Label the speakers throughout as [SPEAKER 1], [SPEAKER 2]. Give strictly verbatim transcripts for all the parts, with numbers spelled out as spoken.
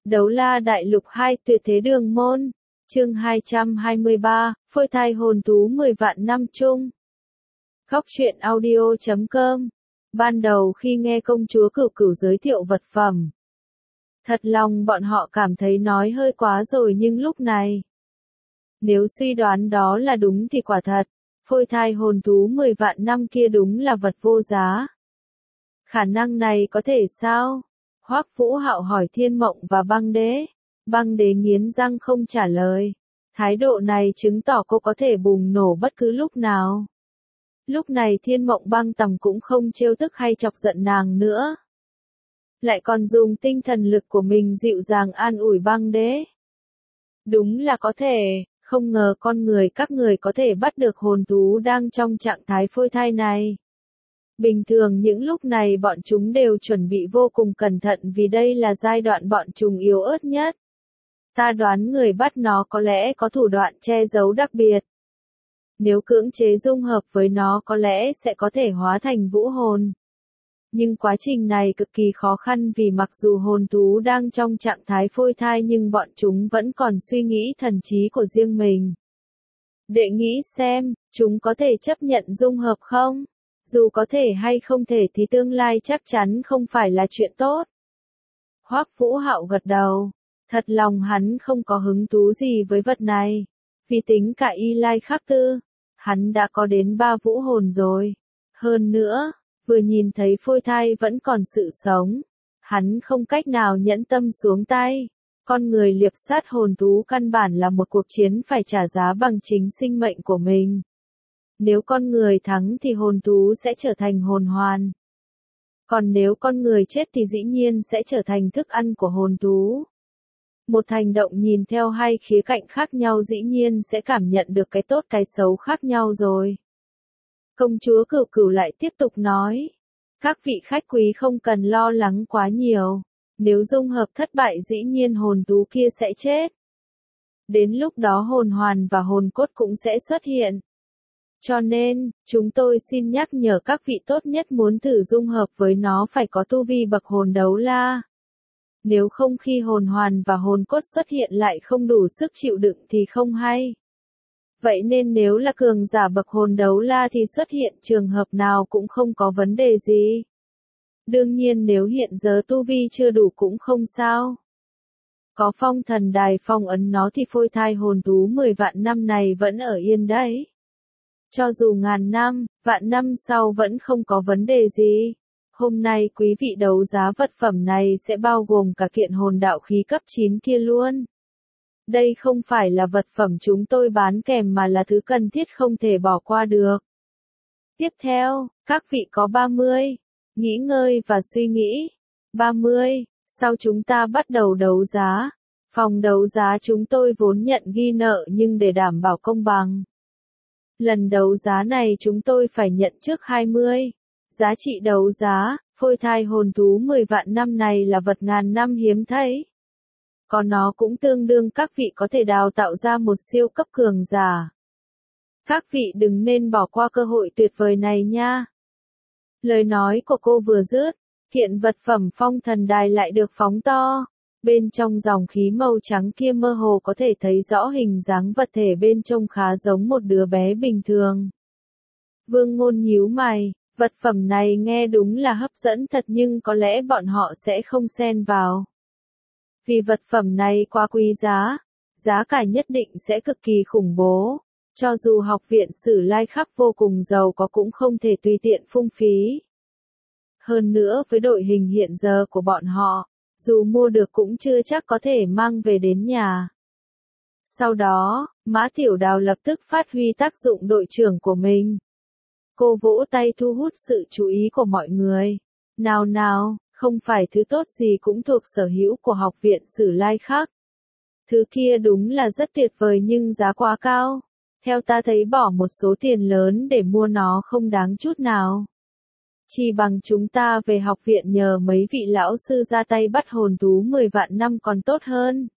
[SPEAKER 1] Đấu La Đại Lục hai Tuyệt Thế Đường Môn, chương hai trăm hai mươi ba, phôi thai hồn thú mười vạn năm chung. Góc truyện audio chấm com. Ban đầu khi nghe công chúa Cửu Cửu giới thiệu vật phẩm, thật lòng bọn họ cảm thấy nói hơi quá rồi, nhưng lúc này, nếu suy đoán đó là đúng thì quả thật, phôi thai hồn thú mười vạn năm kia đúng là vật vô giá. Khả năng này có thể sao? Hoắc Vũ Hạo hỏi Thiên Mộng và Băng Đế. Băng Đế nghiến răng không trả lời. Thái độ này chứng tỏ cô có thể bùng nổ bất cứ lúc nào. Lúc này Thiên Mộng Băng Tầm cũng không trêu tức hay chọc giận nàng nữa, lại còn dùng tinh thần lực của mình dịu dàng an ủi Băng Đế. Đúng là có thể, không ngờ con người các người có thể bắt được hồn thú đang trong trạng thái phôi thai này. Bình thường những lúc này bọn chúng đều chuẩn bị vô cùng cẩn thận vì đây là giai đoạn bọn chúng yếu ớt nhất. Ta đoán người bắt nó có lẽ có thủ đoạn che giấu đặc biệt. Nếu cưỡng chế dung hợp với nó có lẽ sẽ có thể hóa thành vũ hồn. Nhưng quá trình này cực kỳ khó khăn vì mặc dù hồn thú đang trong trạng thái phôi thai nhưng bọn chúng vẫn còn suy nghĩ thần trí của riêng mình. Đệ nghĩ xem, chúng có thể chấp nhận dung hợp không? Dù có thể hay không thể thì tương lai chắc chắn không phải là chuyện tốt. Hoắc Vũ Hạo gật đầu. Thật lòng hắn không có hứng thú gì với vật này. Vì tính cả Y Lai Khắc Tư, hắn đã có đến ba vũ hồn rồi. Hơn nữa, vừa nhìn thấy phôi thai vẫn còn sự sống, hắn không cách nào nhẫn tâm xuống tay. Con người liệp sát hồn thú căn bản là một cuộc chiến phải trả giá bằng chính sinh mệnh của mình. Nếu con người thắng thì hồn thú sẽ trở thành hồn hoàn. Còn nếu con người chết thì dĩ nhiên sẽ trở thành thức ăn của hồn thú. Một hành động nhìn theo hai khía cạnh khác nhau dĩ nhiên sẽ cảm nhận được cái tốt cái xấu khác nhau rồi. Công chúa Cửu Cửu lại tiếp tục nói. Các vị khách quý không cần lo lắng quá nhiều. Nếu dung hợp thất bại dĩ nhiên hồn thú kia sẽ chết. Đến lúc đó hồn hoàn và hồn cốt cũng sẽ xuất hiện. Cho nên, chúng tôi xin nhắc nhở các vị tốt nhất muốn thử dung hợp với nó phải có tu vi bậc hồn đấu la. Nếu không khi hồn hoàn và hồn cốt xuất hiện lại không đủ sức chịu đựng thì không hay. Vậy nên nếu là cường giả bậc hồn đấu la thì xuất hiện trường hợp nào cũng không có vấn đề gì. Đương nhiên nếu hiện giờ tu vi chưa đủ cũng không sao. Có phong thần đài phong ấn nó thì phôi thai hồn thú mười vạn năm này vẫn ở yên đấy. Cho dù ngàn năm, vạn năm sau vẫn không có vấn đề gì. Hôm nay quý vị đấu giá vật phẩm này sẽ bao gồm cả kiện hồn đạo khí cấp chín kia luôn. Đây không phải là vật phẩm chúng tôi bán kèm mà là thứ cần thiết không thể bỏ qua được. Tiếp theo, các vị có ba mươi. Nghĩ ngơi và suy nghĩ. ba mươi. Sau chúng ta bắt đầu đấu giá. Phòng đấu giá chúng tôi vốn nhận ghi nợ nhưng để đảm bảo công bằng. Lần đấu giá này chúng tôi phải nhận trước hai mươi. Giá trị đấu giá, phôi thai hồn thú mười vạn năm này là vật ngàn năm hiếm thấy. Còn nó cũng tương đương các vị có thể đào tạo ra một siêu cấp cường giả. Các vị đừng nên bỏ qua cơ hội tuyệt vời này nha. Lời nói của cô vừa dứt, kiện vật phẩm phong thần đài lại được phóng to. Bên trong dòng khí màu trắng kia mơ hồ có thể thấy rõ hình dáng vật thể bên trong khá giống một đứa bé bình thường. Vương Ngôn nhíu mày, vật phẩm này nghe đúng là hấp dẫn thật nhưng có lẽ bọn họ sẽ không xen vào. Vì vật phẩm này quá quý giá, giá cả nhất định sẽ cực kỳ khủng bố. Cho dù học viện Sử Lai Khắc vô cùng giàu có cũng không thể tùy tiện phung phí. Hơn nữa với đội hình hiện giờ của bọn họ, dù mua được cũng chưa chắc có thể mang về đến nhà. Sau đó, Mã Tiểu Đào lập tức phát huy tác dụng đội trưởng của mình. Cô vỗ tay thu hút sự chú ý của mọi người. Nào nào, không phải thứ tốt gì cũng thuộc sở hữu của học viện Sử Lai Khắc. Thứ kia đúng là rất tuyệt vời nhưng giá quá cao. Theo ta thấy bỏ một số tiền lớn để mua nó không đáng chút nào. Chỉ bằng chúng ta về học viện nhờ mấy vị lão sư ra tay bắt hồn thú mười vạn năm còn tốt hơn.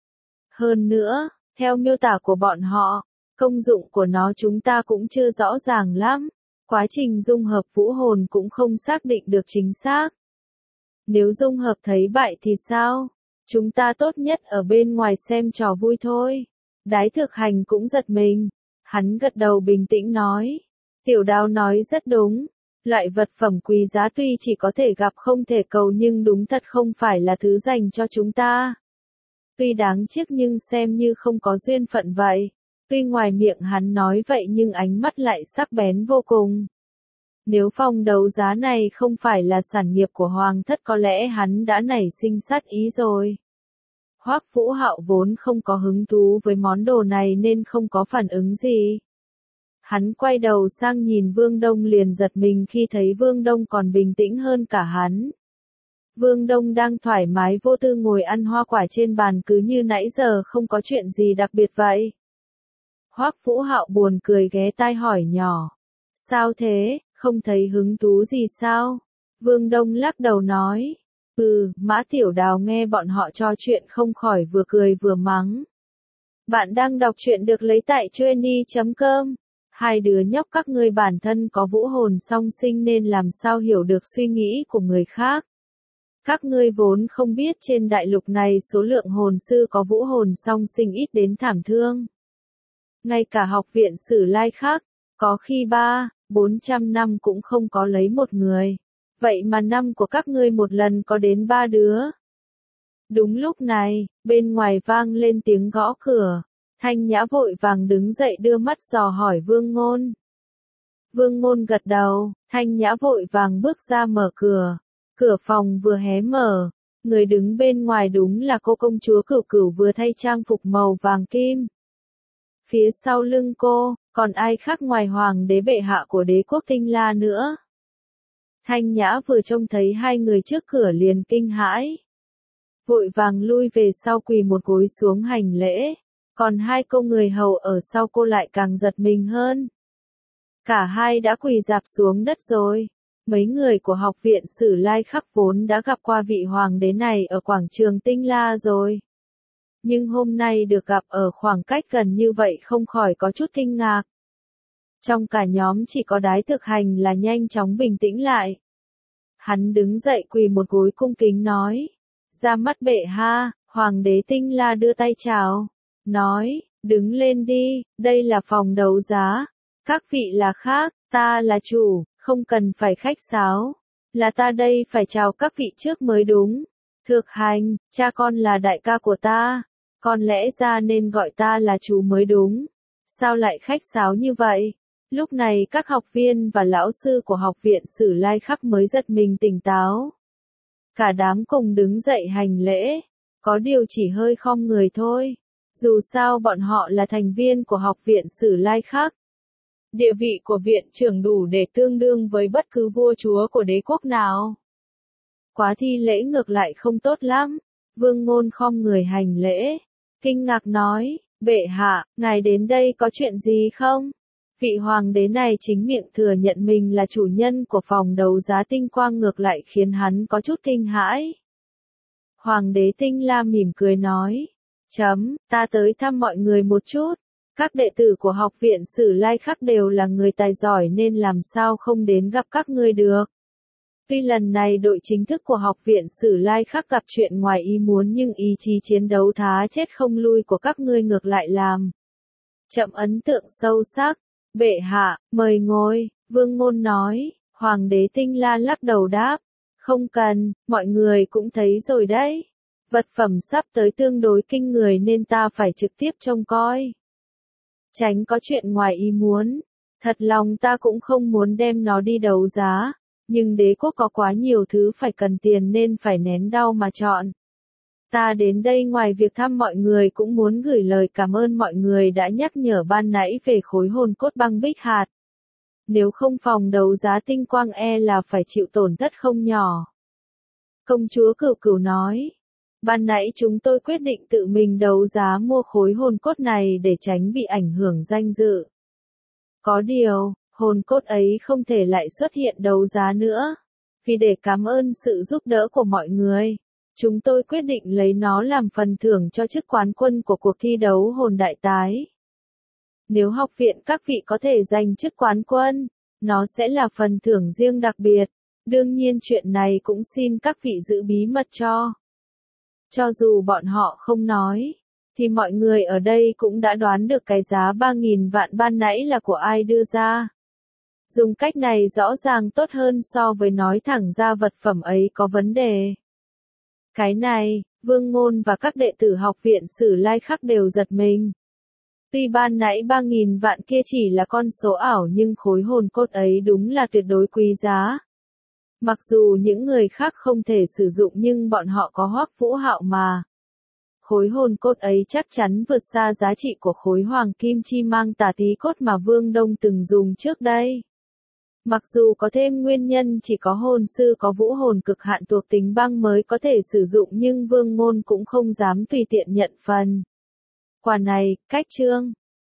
[SPEAKER 1] Hơn nữa, theo miêu tả của bọn họ, công dụng của nó chúng ta cũng chưa rõ ràng lắm. Quá trình dung hợp vũ hồn cũng không xác định được chính xác. Nếu dung hợp thấy bại thì sao? Chúng ta tốt nhất ở bên ngoài xem trò vui thôi. Đái Thực Hành cũng giật mình. Hắn gật đầu bình tĩnh nói. Tiểu Đào nói rất đúng. Loại vật phẩm quý giá tuy chỉ có thể gặp không thể cầu nhưng đúng thật không phải là thứ dành cho chúng ta. Tuy đáng tiếc nhưng xem như không có duyên phận vậy. Tuy ngoài miệng hắn nói vậy nhưng ánh mắt lại sắc bén vô cùng. Nếu phòng đấu giá này không phải là sản nghiệp của Hoàng thất có lẽ hắn đã nảy sinh sát ý rồi. Hoắc Vũ Hạo vốn không có hứng thú với món đồ này nên không có phản ứng gì. Hắn quay đầu sang nhìn Vương Đông liền giật mình khi thấy Vương Đông còn bình tĩnh hơn cả hắn. Vương Đông đang thoải mái vô tư ngồi ăn hoa quả trên bàn cứ như nãy giờ không có chuyện gì đặc biệt vậy. Hoắc Vũ Hạo buồn cười ghé tai hỏi nhỏ. Sao thế, không thấy hứng thú gì sao? Vương Đông lắc đầu nói. Ừ, Mã Tiểu Đào nghe bọn họ trò chuyện không khỏi vừa cười vừa mắng. Bạn đang đọc truyện được lấy tại chuyenny chấm com. Hai đứa nhóc các ngươi bản thân có vũ hồn song sinh nên làm sao hiểu được suy nghĩ của người khác. Các ngươi vốn không biết trên đại lục này số lượng hồn sư có vũ hồn song sinh ít đến thảm thương. Ngay cả học viện Sử Lai khác, có khi ba, bốn trăm năm cũng không có lấy một người. Vậy mà năm của các ngươi một lần có đến ba đứa. Đúng lúc này, bên ngoài vang lên tiếng gõ cửa. Thanh Nhã vội vàng đứng dậy đưa mắt dò hỏi Vương Ngôn. Vương Ngôn gật đầu, Thanh Nhã vội vàng bước ra mở cửa. Cửa phòng vừa hé mở, người đứng bên ngoài đúng là cô công chúa Cửu Cửu vừa thay trang phục màu vàng kim. Phía sau lưng cô, còn ai khác ngoài hoàng đế bệ hạ của đế quốc Tinh La nữa. Thanh Nhã vừa trông thấy hai người trước cửa liền kinh hãi. Vội vàng lui về sau quỳ một gối xuống hành lễ. Còn hai cô người hầu ở sau cô lại càng giật mình hơn. Cả hai đã quỳ rạp xuống đất rồi. Mấy người của học viện Sử Lai Khắc vốn đã gặp qua vị hoàng đế này ở quảng trường Tinh La rồi. Nhưng hôm nay được gặp ở khoảng cách gần như vậy không khỏi có chút kinh ngạc. Trong cả nhóm chỉ có Đái Thực Hành là nhanh chóng bình tĩnh lại. Hắn đứng dậy quỳ một gối cung kính nói. Ra mắt bệ hạ, hoàng đế Tinh La đưa tay chào. Nói, đứng lên đi, đây là phòng đấu giá. Các vị là khác, ta là chủ, không cần phải khách sáo. Là ta đây phải chào các vị trước mới đúng. Thực Hành, cha con là đại ca của ta. Con lẽ ra nên gọi ta là chú mới đúng. Sao lại khách sáo như vậy? Lúc này các học viên và lão sư của học viện Sử Lai Khắc mới giật mình tỉnh táo. Cả đám cùng đứng dậy hành lễ. Có điều chỉ hơi khom người thôi. Dù sao bọn họ là thành viên của học viện Sử Lai Khắc. Địa vị của viện trưởng đủ để tương đương với bất cứ vua chúa của đế quốc nào. Quá thi lễ ngược lại không tốt lắm. Vương Ngôn khom người hành lễ. Kinh ngạc nói, bệ hạ, ngài đến đây có chuyện gì không? Vị hoàng đế này chính miệng thừa nhận mình là chủ nhân của phòng đấu giá Tinh Quang ngược lại khiến hắn có chút kinh hãi. Hoàng đế Tinh La mỉm cười nói. Chấm, ta tới thăm mọi người một chút. Các đệ tử của học viện Sử Lai Khắc đều là người tài giỏi nên làm sao không đến gặp các ngươi được. Tuy lần này đội chính thức của học viện Sử Lai Khắc gặp chuyện ngoài ý muốn nhưng ý chí chiến đấu thá chết không lui của các ngươi ngược lại làm chậm ấn tượng sâu sắc. Bệ hạ, mời ngồi, Vương Ngôn nói. Hoàng đế Tinh La lắc đầu đáp. Không cần, mọi người cũng thấy rồi đấy. Vật phẩm sắp tới tương đối kinh người nên ta phải trực tiếp trông coi. Tránh có chuyện ngoài ý muốn. Thật lòng ta cũng không muốn đem nó đi đấu giá. Nhưng đế quốc có quá nhiều thứ phải cần tiền nên phải nén đau mà chọn. Ta đến đây ngoài việc thăm mọi người cũng muốn gửi lời cảm ơn mọi người đã nhắc nhở ban nãy về khối hồn cốt băng bích hạt. Nếu không phòng đấu giá Tinh Quang e là phải chịu tổn thất không nhỏ. Công chúa Cửu Cửu nói. Ban nãy chúng tôi quyết định tự mình đấu giá mua khối hồn cốt này để tránh bị ảnh hưởng danh dự. Có điều, hồn cốt ấy không thể lại xuất hiện đấu giá nữa. Vì để cảm ơn sự giúp đỡ của mọi người, chúng tôi quyết định lấy nó làm phần thưởng cho chức quán quân của cuộc thi đấu hồn đại tái. Nếu học viện các vị có thể giành chức quán quân, nó sẽ là phần thưởng riêng đặc biệt. Đương nhiên chuyện này cũng xin các vị giữ bí mật cho. Cho dù bọn họ không nói, thì mọi người ở đây cũng đã đoán được cái giá ba nghìn vạn ban nãy là của ai đưa ra. Dùng cách này rõ ràng tốt hơn so với nói thẳng ra vật phẩm ấy có vấn đề. Cái này, Vương Ngôn và các đệ tử học viện Sử Lai Khắc đều giật mình. Tuy ban nãy ba nghìn vạn kia chỉ là con số ảo nhưng khối hồn cốt ấy đúng là tuyệt đối quý giá. Mặc dù những người khác không thể sử dụng nhưng bọn họ có Hoắc Vũ Hạo mà. Khối hồn cốt ấy chắc chắn vượt xa giá trị của khối hoàng kim chi mang tà tí cốt mà Vương Đông từng dùng trước đây. Mặc dù có thêm nguyên nhân chỉ có hồn sư có vũ hồn cực hạn thuộc tính băng mới có thể sử dụng nhưng Vương Ngôn cũng không dám tùy tiện nhận phần. Quả này, cách chương